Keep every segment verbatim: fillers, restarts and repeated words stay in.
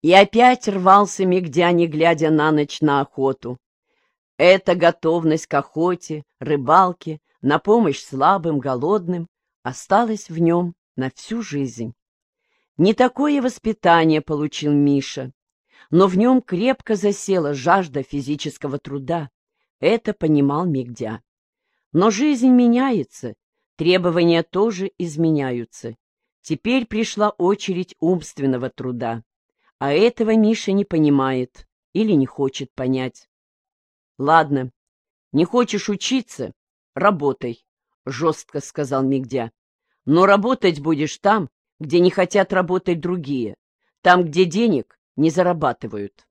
И опять рвался Мигдя, не глядя на ночь, на охоту. Эта готовность к охоте, рыбалке, на помощь слабым, голодным осталась в нем на всю жизнь. Не такое воспитание получил Миша, но в нем крепко засела жажда физического труда. Это понимал Мигдя. Но жизнь меняется, требования тоже изменяются. Теперь пришла очередь умственного труда, а этого Миша не понимает или не хочет понять. «Ладно, не хочешь учиться — работай», — жестко сказал Мигдя. «Но работать будешь там, где не хотят работать другие, там, где денег не зарабатывают».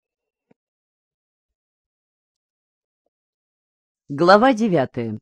Глава девятая.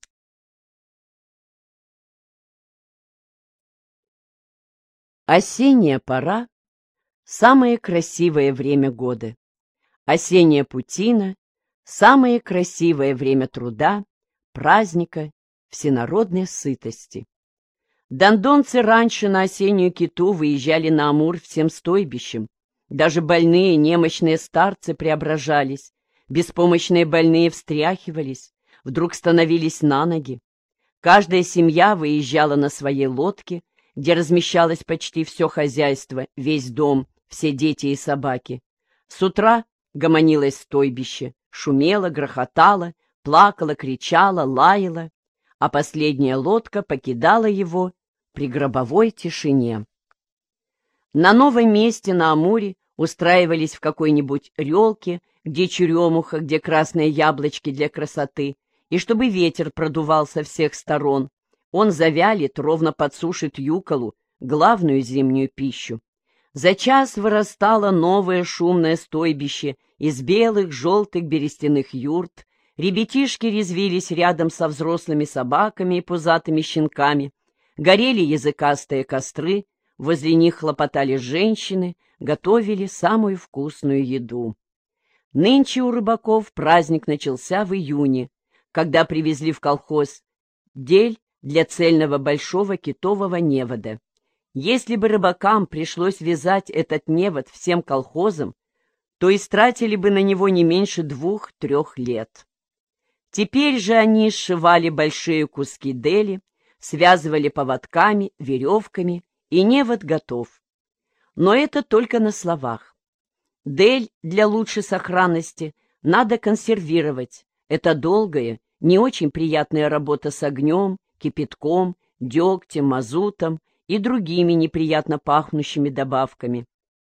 Осенняя пора — самое красивое время года. Осенняя путина — самое красивое время труда, праздника, всенародной сытости. Дондонцы раньше на осеннюю киту выезжали на Амур всем стойбищем. Даже больные, немощные старцы преображались, беспомощные больные встряхивались, вдруг становились на ноги. Каждая семья выезжала на своей лодке, где размещалось почти все хозяйство, весь дом, все дети и собаки. С утра гомонилось стойбище, шумело, грохотало, плакало, кричало, лаяло, а последняя лодка покидала его при гробовой тишине. На новом месте на Амуре устраивались в какой-нибудь рёлке, где черемуха, где красные яблочки для красоты, и чтобы ветер продувал со всех сторон, он завялит, ровно подсушит юколу, главную зимнюю пищу. За час вырастало новое шумное стойбище из белых, желтых берестяных юрт, ребятишки резвились рядом со взрослыми собаками и пузатыми щенками, горели языкастые костры, возле них хлопотали женщины, готовили самую вкусную еду. Нынче у рыбаков праздник начался в июне, когда привезли в колхоз дель для цельного большого китового невода. Если бы рыбакам пришлось вязать этот невод всем колхозам, то истратили бы на него не меньше двух-трех лет. Теперь же они сшивали большие куски дели, связывали поводками, веревками, и невод готов. Но это только на словах. Дель для лучшей сохранности надо консервировать. Это долгая, не очень приятная работа с огнем, кипятком, дегтем, мазутом и другими неприятно пахнущими добавками.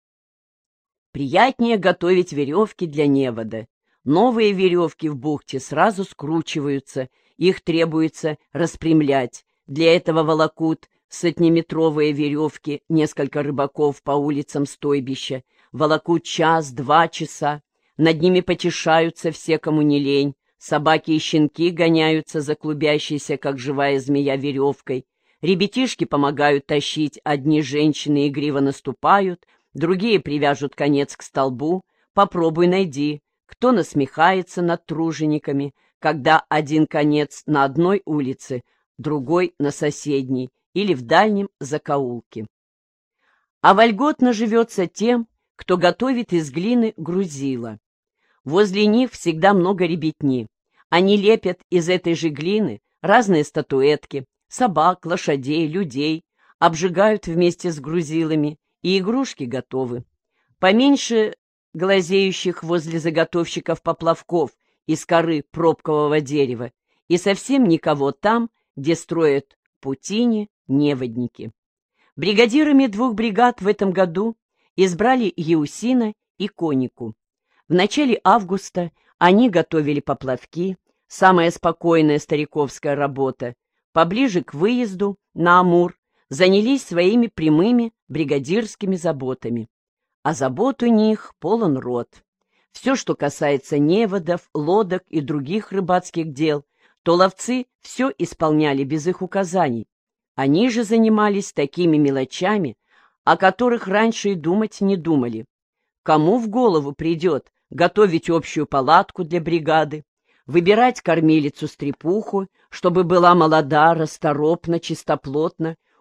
Приятнее готовить веревки для невода. Новые веревки в бухте сразу скручиваются, их требуется распрямлять. Для этого волокут сотнеметровые веревки несколько рыбаков по улицам стойбища, волокут час-два часа, над ними потешаются все, кому не лень, собаки и щенки гоняются за клубящейся, как живая змея, веревкой, ребятишки помогают тащить, одни женщины игриво наступают, другие привяжут конец к столбу, попробуй найди, кто насмехается над тружениками, когда один конец на одной улице, другой на соседней или в дальнем закоулке. А вольготно живется тем, кто готовит из глины грузила. Возле них всегда много ребятни. Они лепят из этой же глины разные статуэтки, собак, лошадей, людей, обжигают вместе с грузилами, и игрушки готовы. Поменьше глазеющих возле заготовщиков поплавков из коры пробкового дерева, и совсем никого там, где строят путини, неводники. Бригадирами двух бригад в этом году избрали Еусина и Конику. В начале августа они готовили поплавки, самая спокойная стариковская работа. Поближе к выезду на Амур занялись своими прямыми бригадирскими заботами. А забот у них полон рот. Все, что касается неводов, лодок и других рыбацких дел, то ловцы все исполняли без их указаний. Они же занимались такими мелочами, о которых раньше и думать не думали. Кому в голову придет готовить общую палатку для бригады, выбирать кормилицу-стрепуху, чтобы была молода, расторопна, чистоплотна,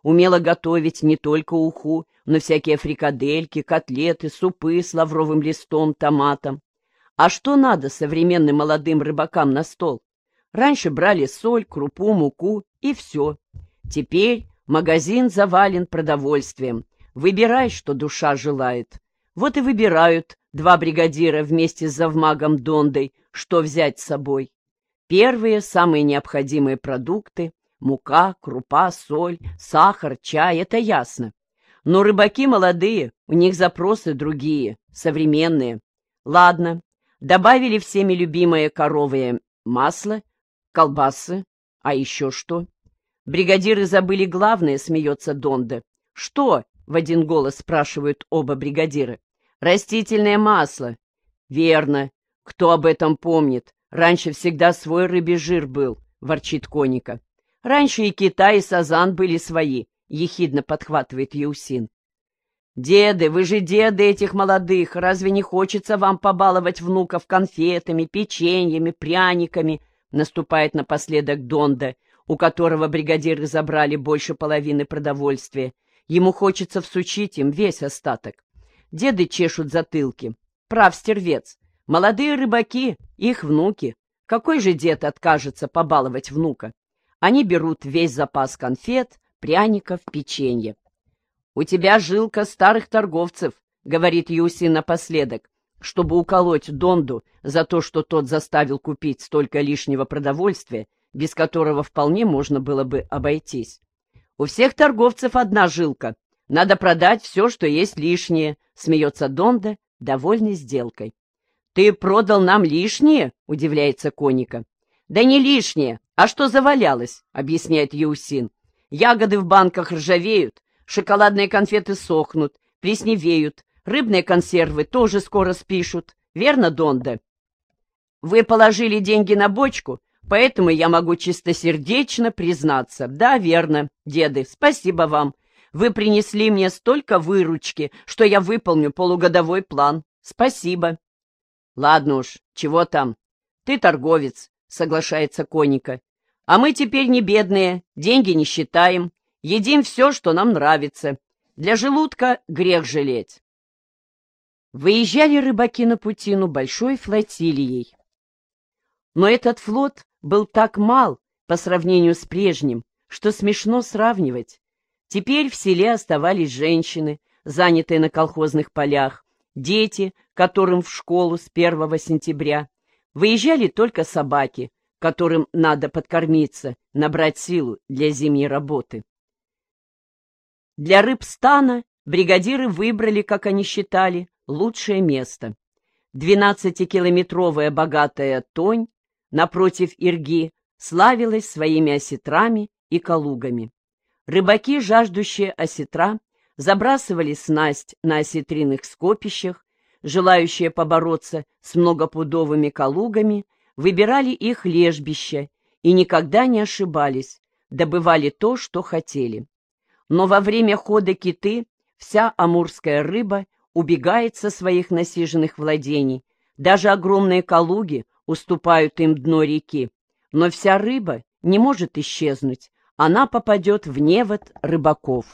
умела готовить не только уху, но всякие фрикадельки, котлеты, супы с лавровым листом, томатом. А что надо современным молодым рыбакам на стол? Раньше брали соль, крупу, муку и все. Теперь магазин завален продовольствием. Выбирай, что душа желает. Вот и выбирают два бригадира вместе с завмагом Дондой, что взять с собой. Первые, самые необходимые продукты — мука, крупа, соль, сахар, чай — это ясно. Но рыбаки молодые, у них запросы другие, современные. Ладно, добавили всеми любимое коровье масло, колбасы, а еще что? Бригадиры забыли главное, смеется Донда. Что? В один голос спрашивают оба бригадира. Растительное масло. Верно. Кто об этом помнит? Раньше всегда свой рыбий жир был, ворчит Коника. Раньше и Китай, и Сазан были свои, ехидно подхватывает Яусин. Деды, вы же деды этих молодых, разве не хочется вам побаловать внуков конфетами, печеньями, пряниками? Наступает напоследок Донда, у которого бригадиры забрали больше половины продовольствия. Ему хочется всучить им весь остаток. Деды чешут затылки. Прав стервец. Молодые рыбаки, их внуки. Какой же дед откажется побаловать внука? Они берут весь запас конфет, пряников, печенья. «У тебя жилка старых торговцев», — говорит Юси напоследок, чтобы уколоть Донду за то, что тот заставил купить столько лишнего продовольствия, без которого вполне можно было бы обойтись. «У всех торговцев одна жилка. Надо продать все, что есть лишнее», — смеется Донда, довольный сделкой. «Ты продал нам лишнее?» — удивляется Коника. «Да не лишнее, а что завалялось», — объясняет Яусин. «Ягоды в банках ржавеют, шоколадные конфеты сохнут, плесневеют, рыбные консервы тоже скоро спишут. Верно, Донда? Вы положили деньги на бочку, поэтому я могу чистосердечно признаться. Да, верно, деды, спасибо вам. Вы принесли мне столько выручки, что я выполню полугодовой план. Спасибо». «Ладно уж, чего там? Ты торговец», — соглашается Коника. «А мы теперь не бедные, деньги не считаем, едим все, что нам нравится. Для желудка грех жалеть». Выезжали рыбаки на Путину большой флотилией. Но этот флот был так мал по сравнению с прежним, что смешно сравнивать. Теперь в селе оставались женщины, занятые на колхозных полях, дети, которым в школу с первого сентября. Выезжали только собаки, которым надо подкормиться, набрать силу для зимней работы. Для рыбстана бригадиры выбрали, как они считали, лучшее место. Двенадцатикилометровая богатая Тонь напротив Ирги славилась своими осетрами и калугами. Рыбаки, жаждущие осетра, забрасывали снасть на осетриных скопищах, желающие побороться с многопудовыми калугами, выбирали их лежбища и никогда не ошибались, добывали то, что хотели. Но во время хода киты вся амурская рыба убегает со своих насиженных владений, даже огромные калуги уступают им дно реки, но вся рыба не может исчезнуть, она попадет в невод рыбаков.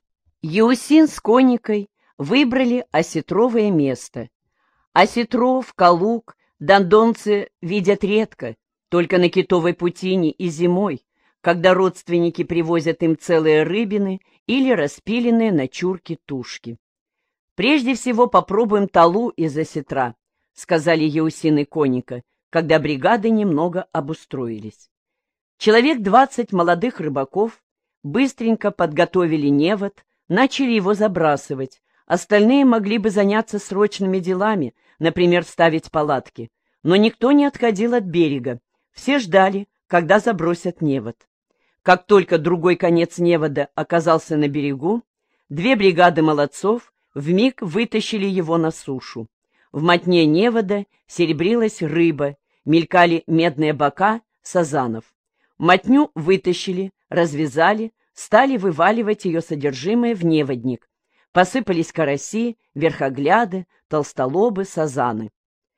Яусин с Коникой выбрали осетровое место. Осетров, калуг дондонцы видят редко, только на китовой путине и зимой, когда родственники привозят им целые рыбины или распиленные на чурки тушки. «Прежде всего попробуем талу из осетра», — сказали Яусин и Коника, когда бригады немного обустроились. Человек двадцать молодых рыбаков быстренько подготовили невод, начали его забрасывать. Остальные могли бы заняться срочными делами, например, ставить палатки. Но никто не отходил от берега. Все ждали, когда забросят невод. Как только другой конец невода оказался на берегу, две бригады молодцов вмиг вытащили его на сушу. В мотне невода серебрилась рыба, мелькали медные бока сазанов. Мотню вытащили, развязали, стали вываливать ее содержимое в неводник. Посыпались караси, верхогляды, толстолобы, сазаны.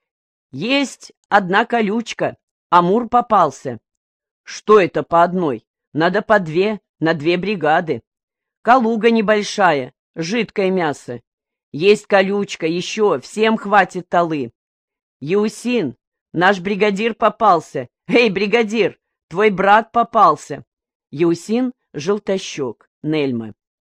«Есть одна колючка, амур попался». «Что это по одной? Надо по две, на две бригады». Калуга небольшая, жидкое мясо. Есть колючка, еще, всем хватит талы. Еусин, наш бригадир попался. Эй, бригадир, твой брат попался. Еусин — желтощек, Нельма.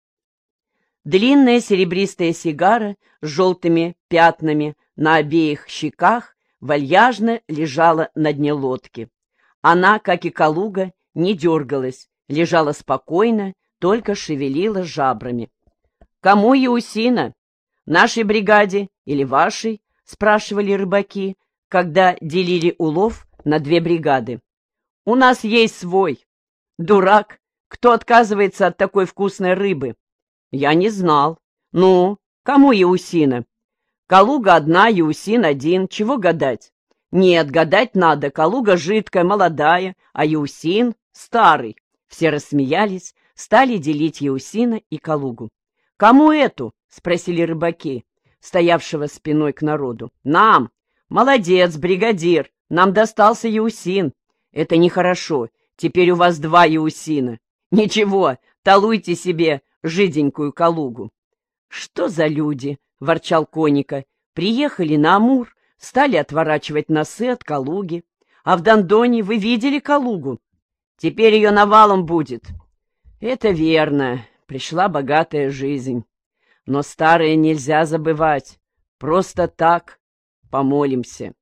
Длинная серебристая сигара с желтыми пятнами на обеих щеках вальяжно лежала на дне лодки. Она, как и Калуга, не дергалась, лежала спокойно, только шевелила жабрами. «Кому Еусина? Нашей бригаде или вашей?» — спрашивали рыбаки, когда делили улов на две бригады. «У нас есть свой. Дурак, кто отказывается от такой вкусной рыбы?» «Я не знал. Ну, кому Еусина?» «Калуга одна, Еусин один. Чего гадать?» «Нет, гадать надо. Калуга жидкая, молодая, а Еусин старый». Все рассмеялись, стали делить Еусина и Калугу. «Кому эту?» — спросили рыбаки, стоявшего спиной к народу. «Нам!» «Молодец, бригадир! Нам достался Еусин!» «Это нехорошо. Теперь у вас два Еусина!» «Ничего, талуйте себе жиденькую Калугу!» «Что за люди?» — ворчал Коника. «Приехали на Амур, стали отворачивать носы от Калуги. А в Дондоне вы видели Калугу? Теперь ее навалом будет». «Это верно. Пришла богатая жизнь. Но старое нельзя забывать. Просто так помолимся».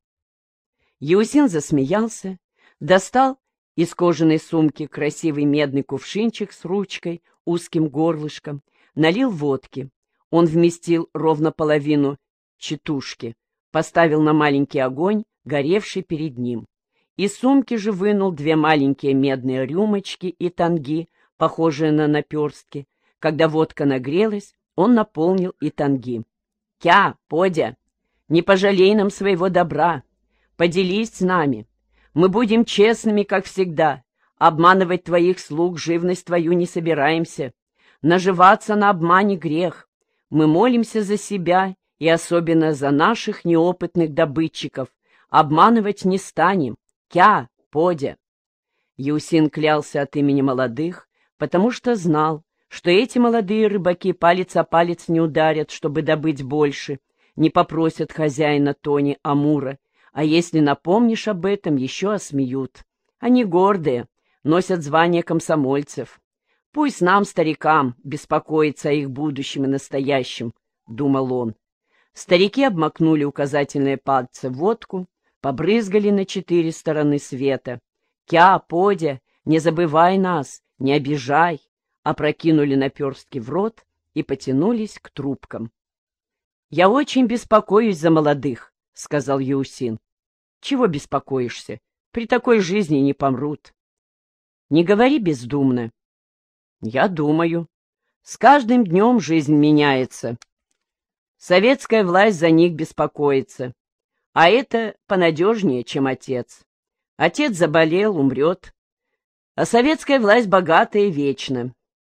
Еусин засмеялся, достал из кожаной сумки красивый медный кувшинчик с ручкой, узким горлышком, налил водки. Он вместил ровно половину четушки, поставил на маленький огонь, горевший перед ним. Из сумки же вынул две маленькие медные рюмочки и танги, похожие на наперстки. Когда водка нагрелась, он наполнил и танги. «Кя, Подя, не пожалей нам своего добра. Поделись с нами. Мы будем честными, как всегда. Обманывать твоих слуг, живность твою не собираемся. Наживаться на обмане грех. Мы молимся за себя и особенно за наших неопытных добытчиков. Обманывать не станем. Кя, Подя». Еусин клялся от имени молодых, потому что знал, что эти молодые рыбаки палец о палец не ударят, чтобы добыть больше, не попросят хозяина Тони Амура, а если напомнишь об этом, еще осмеют. Они гордые, носят звание комсомольцев. Пусть нам, старикам, беспокоиться о их будущем и настоящем, — думал он. Старики обмакнули указательные пальцы в водку, побрызгали на четыре стороны света. «Кя, Подя, не забывай нас, не обижай!» Опрокинули наперстки в рот и потянулись к трубкам. «Я очень беспокоюсь за молодых», — сказал Еусин. «Чего беспокоишься? При такой жизни не помрут». «Не говори бездумно». «Я думаю. С каждым днем жизнь меняется. Советская власть за них беспокоится. А это понадежнее, чем отец. Отец заболел, умрет. А советская власть богатая и вечна.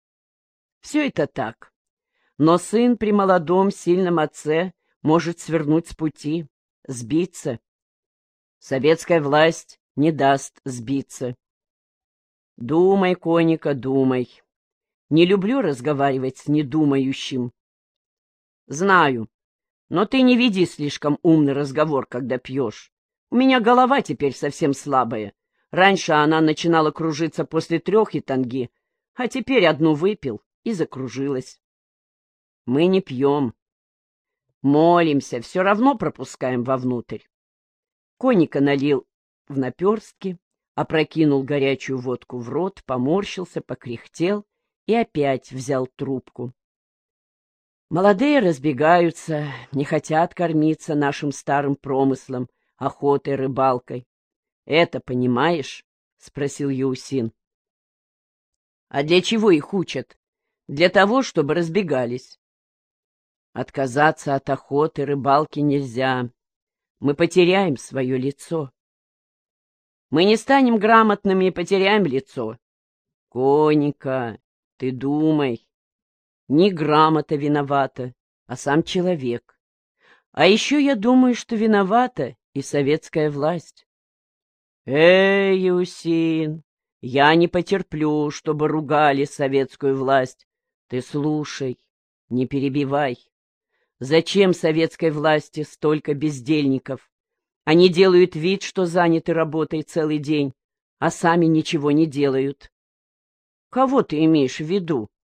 Все это так. Но сын при молодом, сильном отце может свернуть с пути, сбиться. Советская власть не даст сбиться. Думай, Коника, думай. Не люблю разговаривать с недумающим. Знаю, но ты не веди слишком умный разговор, когда пьешь. У меня голова теперь совсем слабая. Раньше она начинала кружиться после трех итанги, а теперь одну выпил и закружилась. Мы не пьем. Молимся, все равно пропускаем вовнутрь. Коника налил в наперстки, опрокинул горячую водку в рот, поморщился, покряхтел и опять взял трубку. Молодые разбегаются, не хотят кормиться нашим старым промыслом, охотой, рыбалкой. Это понимаешь? — спросил Еусин. — А для чего их учат? Для того, чтобы разбегались. Отказаться от охоты, рыбалки нельзя. Мы потеряем свое лицо. Мы не станем грамотными и потеряем лицо. Коника, ты думай. Не грамота виновата, а сам человек. А еще я думаю, что виновата и советская власть. Эй, Еусин, я не потерплю, чтобы ругали советскую власть. Ты слушай, не перебивай. Зачем советской власти столько бездельников? Они делают вид, что заняты работой целый день, а сами ничего не делают. Кого ты имеешь в виду?